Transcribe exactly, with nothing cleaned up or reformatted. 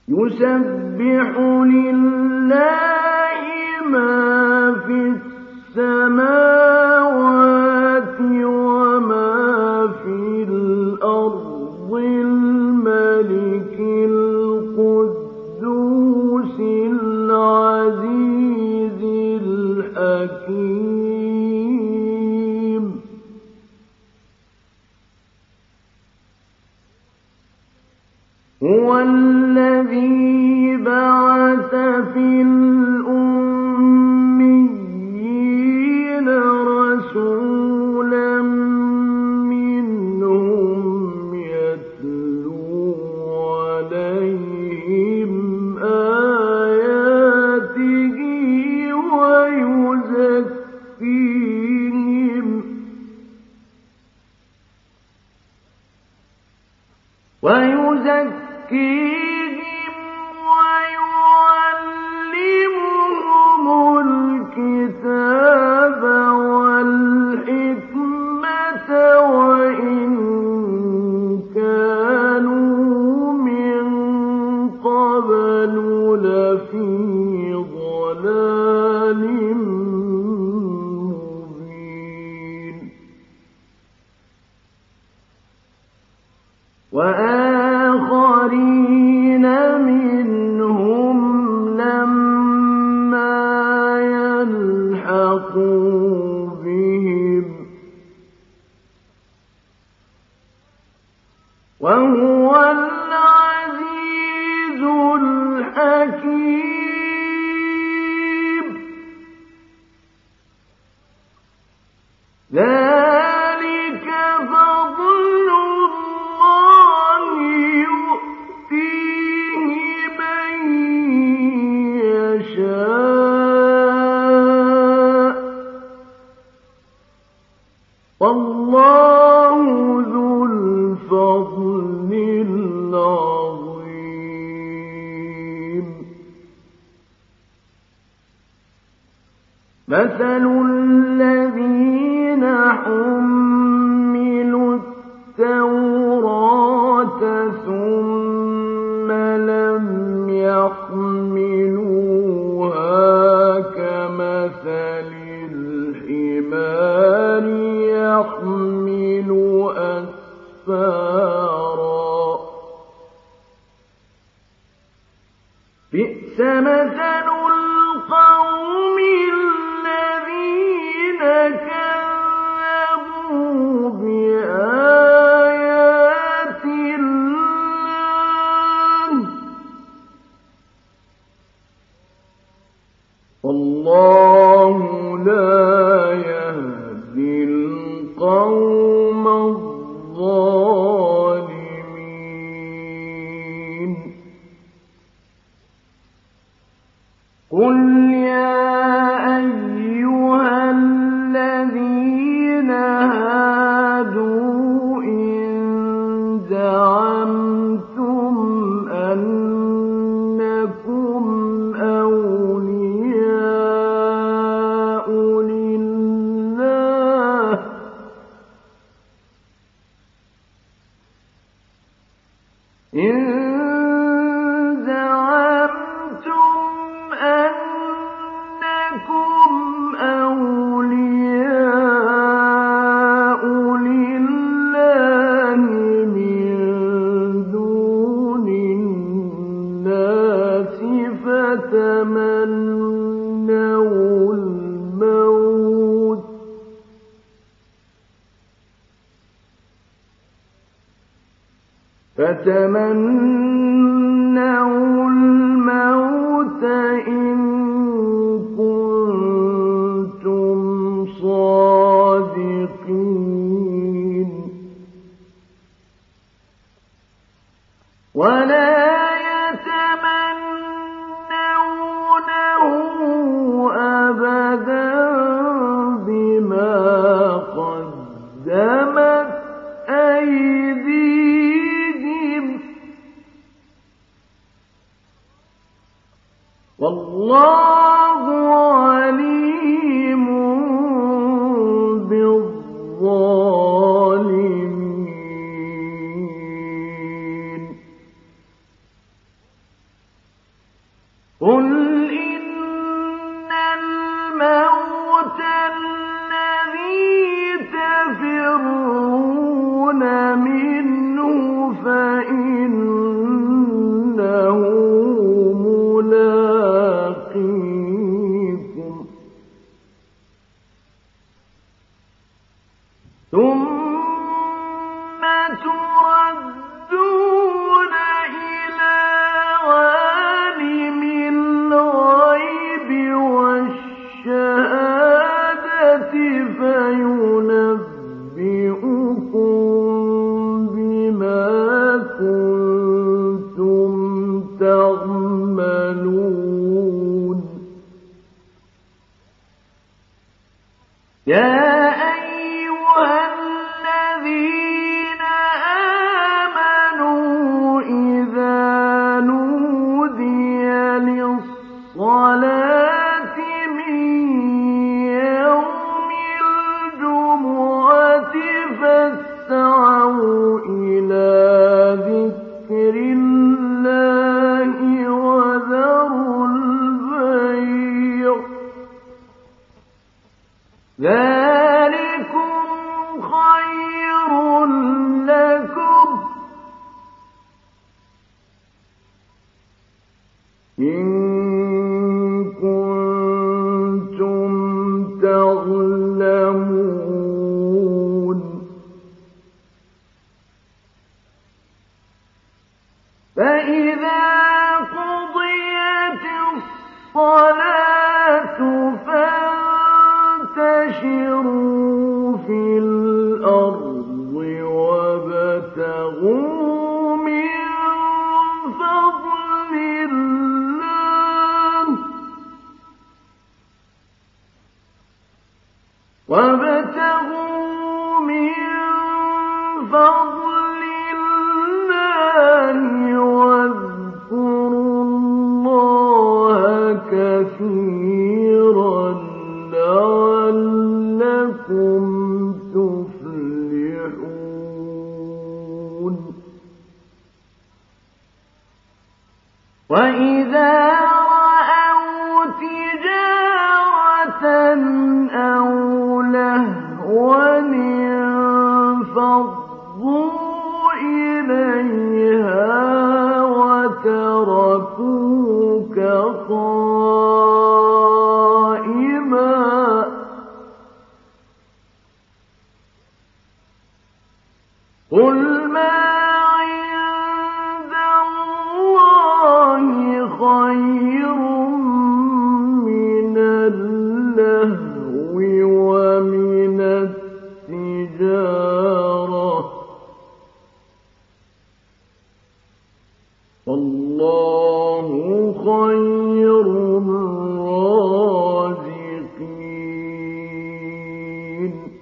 يسبح لله ما في السماوات وما في الأرض الملك القدوس العزيز الحكيم هو الذي بعث في الأميين رسولا منهم يتلو عليهم آياته ويزكيهم ويزكيهم ويعلمهم الكتاب والحكمة وإن كانوا من قبل لفي ضلال مبين وآخرين منهم لما يلحقوا بهم وهو العزيز الحكيم ذلك فضل الله يؤتيه من يشاء والله ذو الفضل العظيم مثل الذين حملوا التوراة ثم لم يحملوها كمثل الحمار يحمل أسفارا بئس مثل القوم الذين كذبوا بآيات الله والله لا يهدي القوم الظالمين قل يا أيها الذين هادوا إن زعمتم أنكم أولياء لله إن زعمتم أنكم أولياء لله من دون الناس فتمنوا الموت فتمنوا الموت إن كنتم صادقين ولا يتمنونه أبدا بما قدمت أيديهم والله عليم بالظالمين قُلْ إِنَّ الْمَوْتَ الَّذِي تَفِرُّونَ مِنْهُ فَإِنَّهُ مُلَاقِيكُمْ ۖ ثُمَّ تُرَدُّونَ إِلَىٰ عَالِمِ الْغَيْبِ وَالشَّهَادَةِ فَيُنَبِّئُكُم بِمَا كُنتُمْ تَعْمَلُونَ يَا أَيُّهَا الَّذِينَ آمَنُوا إِذَا نُودِيَ لِلصَّلَاةِ مِن يَوْمِ الْجُمُعَةِ فَاسْعَوْا إِلَىٰ ذِكْرِ اللَّهِ وَذَرُوا الْبَيْعَ ۚ ذَٰلِكُمْ خَيْرٌ لَّكُمْ إِن كُنتُمْ تَعْلَمُونَ فَإِذَا قُضِيَتِ الصَّلَاةُ فَانتَشِرُوا فِي الْأَرْضِ وَابْتَغُوا مِن فَضْلِ اللَّهِ وَابْتَغُوا مِن فَضْلِ اللَّهِ وَاذْكُرُوا اللَّهَ كَثِيرًا لَّعَلَّكُمْ تُفْلِحُونَ وَإِذَا رَأَوْا تِجَارَةً أَوْ لَهْوًا انفَضُّوا إِلَيْهَا وَتَرَكُوكَ قَائِمًا ۚ قُلْ مَا عِندَ اللَّهِ خَيْرٌ مِّنَ اللَّهْوِ وَمِنَ التِّجَارَةِ ۚ وَاللَّهُ خَيْرُ الرَّازِقِينَ